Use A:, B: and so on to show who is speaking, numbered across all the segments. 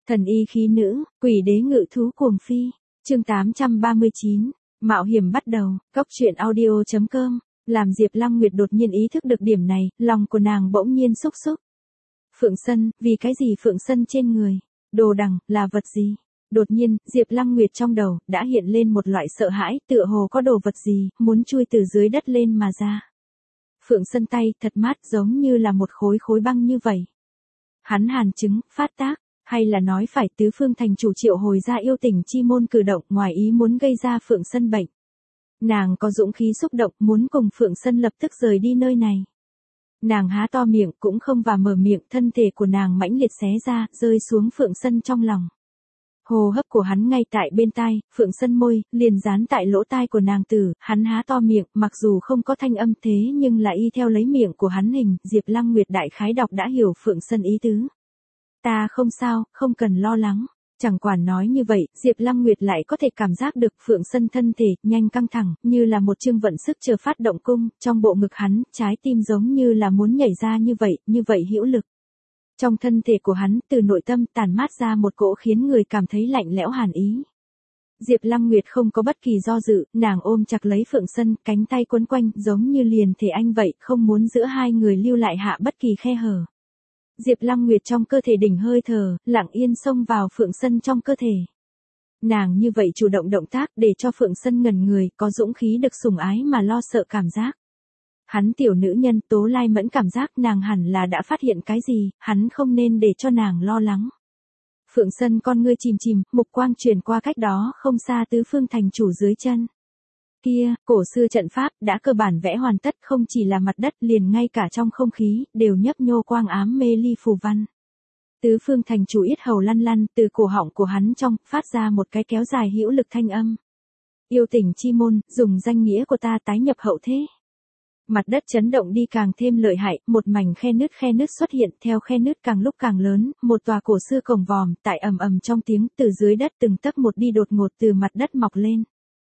A: Thần y khí nữ, quỷ đế ngự thú cuồng phi. Chương 839, mạo hiểm bắt đầu. Cóc truyện audio.com. Làm Diệp Lăng Nguyệt đột nhiên ý thức được điểm này, lòng của nàng bỗng nhiên xúc xúc. Phượng Sân, vì cái gì Phượng Sân trên người? Đồ đằng, là vật gì? Đột nhiên, Diệp Lăng Nguyệt trong đầu đã hiện lên một loại sợ hãi, tựa hồ có đồ vật gì muốn chui từ dưới đất lên mà ra. Phượng Sân tay thật mát, giống như là một khối băng như vậy. Hắn hàn chứng, phát tác, hay là nói phải tứ phương thành chủ triệu hồi ra yêu tình chi môn cử động ngoài ý muốn gây ra Phượng Sân bệnh. Nàng có dũng khí xúc động muốn cùng Phượng Sân lập tức rời đi nơi này. Nàng há to miệng cũng không và mở miệng, thân thể của nàng mãnh liệt xé ra, rơi xuống Phượng Sân trong lòng. Hô hấp của hắn ngay tại bên tai, Phượng Sân môi liền dán tại lỗ tai của nàng tử, hắn há to miệng, mặc dù không có thanh âm thế nhưng là y theo lấy miệng của hắn hình, Diệp Lăng Nguyệt đại khái đọc đã hiểu Phượng Sân ý tứ. Ta không sao, không cần lo lắng. Chẳng quản nói như vậy, Diệp Lăng Nguyệt lại có thể cảm giác được Phượng Sân thân thể nhanh căng thẳng, như là một chương vận sức chờ phát động cung, trong bộ ngực hắn, trái tim giống như là muốn nhảy ra như vậy hữu lực. Trong thân thể của hắn, từ nội tâm tản mát ra một cỗ khiến người cảm thấy lạnh lẽo hàn ý. Diệp Lăng Nguyệt không có bất kỳ do dự, nàng ôm chặt lấy Phượng Sân, cánh tay quấn quanh, giống như liền thể anh vậy, không muốn giữa hai người lưu lại hạ bất kỳ khe hở. Diệp Lăng Nguyệt trong cơ thể đỉnh hơi thở, lặng yên xông vào Phượng Sân trong cơ thể. Nàng như vậy chủ động động tác để cho Phượng Sân ngẩn người, có dũng khí được sủng ái mà lo sợ cảm giác. Hắn tiểu nữ nhân Tố Lai Mẫn cảm giác nàng hẳn là đã phát hiện cái gì, hắn không nên để cho nàng lo lắng. Phượng Sân con ngươi chìm, mục quang truyền qua cách đó không xa tứ phương thành chủ dưới chân. Kia, cổ xưa trận pháp đã cơ bản vẽ hoàn tất, không chỉ là mặt đất liền ngay cả trong không khí, đều nhấp nhô quang ám mê ly phù văn. Tứ phương thành chủ yết hầu lăn, từ cổ họng của hắn trong, phát ra một cái kéo dài hữu lực thanh âm. Yêu tình chi môn, dùng danh nghĩa của ta tái nhập hậu thế. Mặt đất chấn động đi càng thêm lợi hại, một mảnh khe nứt xuất hiện, theo khe nứt càng lúc càng lớn, một tòa cổ xưa cổng vòm, tại ầm trong tiếng, từ dưới đất từng tấc một đi đột ngột từ mặt đất mọc lên.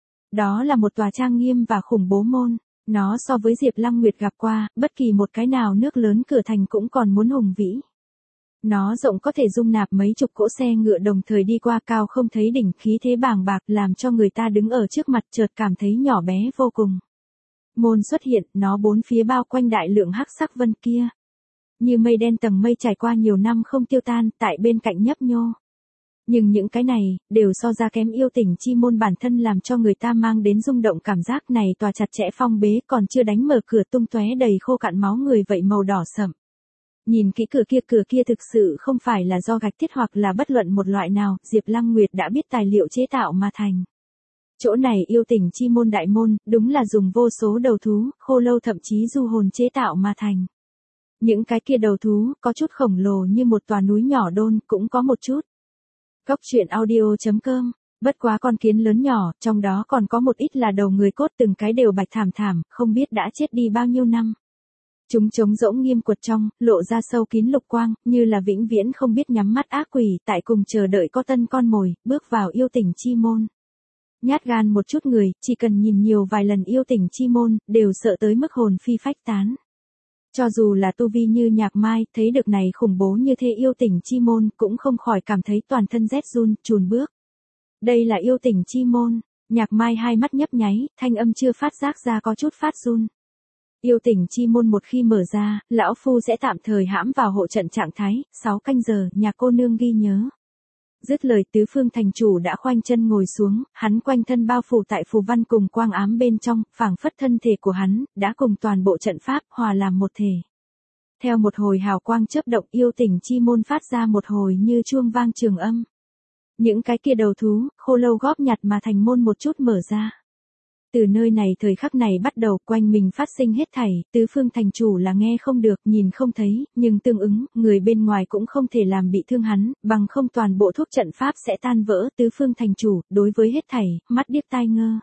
A: Đó là một tòa trang nghiêm và khủng bố môn, nó so với Diệp Lăng Nguyệt gặp qua, bất kỳ một cái nào nước lớn cửa thành cũng còn muốn hùng vĩ. Nó rộng có thể dung nạp mấy chục cỗ xe ngựa đồng thời đi qua, cao không thấy đỉnh, khí thế bàng bạc làm cho người ta đứng ở trước mặt chợt cảm thấy nhỏ bé vô cùng. Môn xuất hiện, nó bốn phía bao quanh đại lượng hắc sắc vân kia. Như mây đen tầng mây trải qua nhiều năm không tiêu tan, tại bên cạnh nhấp nhô. Nhưng những cái này, đều so ra kém yêu tình chi môn bản thân làm cho người ta mang đến rung động cảm giác này tòa chặt chẽ phong bế còn chưa đánh mở cửa tung tóe đầy khô cạn máu người vậy màu đỏ sậm. Nhìn kỹ cửa kia thực sự không phải là do gạch thiết hoặc là bất luận một loại nào, Diệp Lăng Nguyệt đã biết tài liệu chế tạo mà thành. Chỗ này yêu tình chi môn đại môn, đúng là dùng vô số đầu thú, khô lâu thậm chí du hồn chế tạo mà thành. Những cái kia đầu thú, có chút khổng lồ như một tòa núi nhỏ đôn, cũng có một chút. Cóc truyện audio.com, bất quá con kiến lớn nhỏ, trong đó còn có một ít là đầu người cốt từng cái đều bạch thảm, không biết đã chết đi bao nhiêu năm. Chúng trống rỗng nghiêm quật trong, lộ ra sâu kín lục quang, như là vĩnh viễn không biết nhắm mắt ác quỷ, tại cùng chờ đợi có tân con mồi, bước vào yêu tình chi môn. Nhát gan một chút người, chỉ cần nhìn nhiều vài lần yêu tình chi môn, đều sợ tới mức hồn phi phách tán. Cho dù là tu vi như Nhạc Mai, thấy được này khủng bố như thế yêu tình chi môn, cũng không khỏi cảm thấy toàn thân rét run, chùn bước. Đây là yêu tình chi môn, Nhạc Mai hai mắt nhấp nháy, thanh âm chưa phát giác ra có chút phát run. Yêu tình chi môn một khi mở ra, lão phu sẽ tạm thời hãm vào hộ trận trạng thái, 6 canh giờ, nhà cô nương ghi nhớ. Dứt lời tứ phương thành chủ đã khoanh chân ngồi xuống, hắn quanh thân bao phủ tại phù văn cùng quang ám bên trong, phảng phất thân thể của hắn, đã cùng toàn bộ trận pháp, hòa làm một thể. Theo một hồi hào quang chớp động yêu tình chi môn phát ra một hồi như chuông vang trường âm. Những cái kia đầu thú, khô lâu góp nhặt mà thành môn một chút mở ra. Từ nơi này thời khắc này bắt đầu quanh mình phát sinh hết thảy, tứ phương thành chủ là nghe không được, nhìn không thấy, nhưng tương ứng, người bên ngoài cũng không thể làm bị thương hắn, bằng không toàn bộ thuốc trận pháp sẽ tan vỡ. Tứ phương thành chủ, đối với hết thảy, mắt điếc tai ngơ.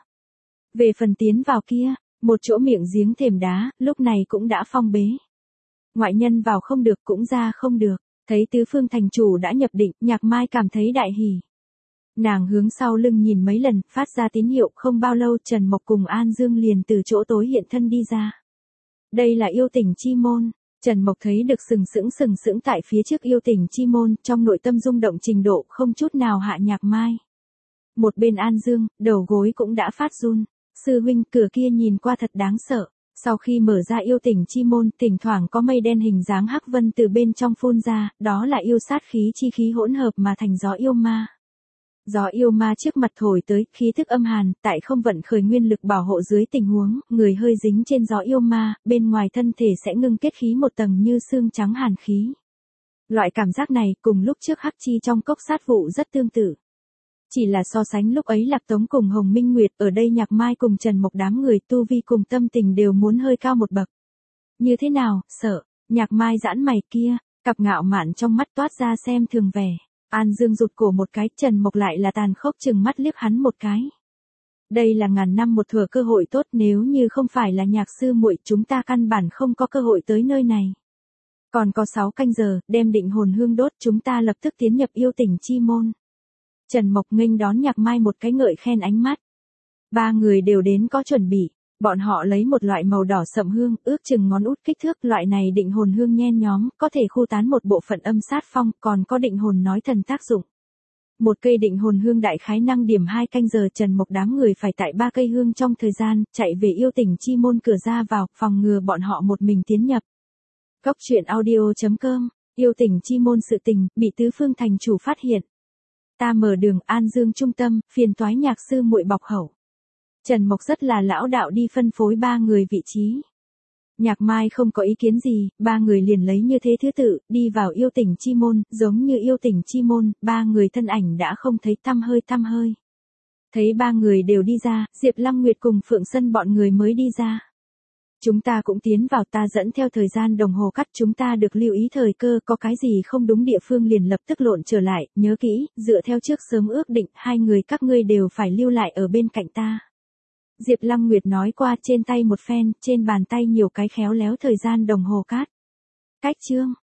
A: Về phần tiến vào kia, một chỗ miệng giếng thềm đá, lúc này cũng đã phong bế. Ngoại nhân vào không được cũng ra không được, thấy tứ phương thành chủ đã nhập định, Nhạc Mai cảm thấy đại hỉ. Nàng hướng sau lưng nhìn mấy lần, phát ra tín hiệu, không bao lâu Trần Mộc cùng An Dương liền từ chỗ tối hiện thân đi ra. Đây là yêu tình chi môn, Trần Mộc thấy được sừng sững tại phía trước yêu tình chi môn, trong nội tâm rung động trình độ không chút nào hạ Nhạc Mai. Một bên An Dương, đầu gối cũng đã phát run. Sư huynh, cửa kia nhìn qua thật đáng sợ. Sau khi mở ra yêu tình chi môn, thỉnh thoảng có mây đen hình dáng hắc vân từ bên trong phun ra, đó là yêu sát khí chi khí hỗn hợp mà thành gió yêu ma. Gió yêu ma trước mặt thổi tới, khí thức âm hàn, tại không vận khởi nguyên lực bảo hộ dưới tình huống, người hơi dính trên gió yêu ma, bên ngoài thân thể sẽ ngưng kết khí một tầng như xương trắng hàn khí. Loại cảm giác này cùng lúc trước hắc chi trong cốc sát vụ rất tương tự. Chỉ là so sánh lúc ấy Lạc Tống cùng Hồng Minh Nguyệt, ở đây Nhạc Mai cùng Trần Mộc đám người tu vi cùng tâm tình đều muốn hơi cao một bậc. Như thế nào, sợ, Nhạc Mai giãn mày kia, cặp ngạo mạn trong mắt toát ra xem thường vẻ. An Dương rụt cổ một cái, Trần Mộc lại là tàn khốc chừng mắt liếc hắn một cái. Đây là ngàn năm một thửa cơ hội tốt, nếu như không phải là Nhạc sư muội chúng ta căn bản không có cơ hội tới nơi này. Còn có 6 canh giờ, đem định hồn hương đốt, chúng ta lập tức tiến nhập yêu tình chi môn. Trần Mộc nghênh đón Nhạc Mai một cái ngợi khen ánh mắt. Ba người đều đến có chuẩn bị, bọn họ lấy một loại màu đỏ sậm hương, ước chừng ngón út kích thước, loại này định hồn hương nhen nhóm, có thể khu tán một bộ phận âm sát phong, còn có định hồn nói thần tác dụng. Một cây định hồn hương đại khái năng điểm 2 canh giờ, Trần Mộc đám người phải tại 3 cây hương trong thời gian, chạy về yêu tình chi môn cửa ra vào, phòng ngừa bọn họ một mình tiến nhập. Cốc truyện audio.com, yêu tình chi môn sự tình, bị tứ phương thành chủ phát hiện. Ta mở đường An Dương trung tâm, phiền toái Nhạc sư muội bọc hậu. Trần Mộc rất là lão đạo đi phân phối ba người vị trí. Nhạc Mai không có ý kiến gì, ba người liền lấy như thế thứ tự, đi vào yêu tình chi môn, giống như yêu tình chi môn, ba người thân ảnh đã không thấy tăm hơi. Thấy ba người đều đi ra, Diệp Lăng Nguyệt cùng Phượng Sân bọn người mới đi ra. Chúng ta cũng tiến vào, ta dẫn theo thời gian đồng hồ cắt, chúng ta được lưu ý thời cơ, có cái gì không đúng địa phương liền lập tức lộn trở lại, nhớ kỹ, dựa theo trước sớm ước định, hai người các ngươi đều phải lưu lại ở bên cạnh ta. Diệp Lăng Nguyệt nói qua, trên tay một phen, trên bàn tay nhiều cái khéo léo thời gian đồng hồ cát. Cách chương.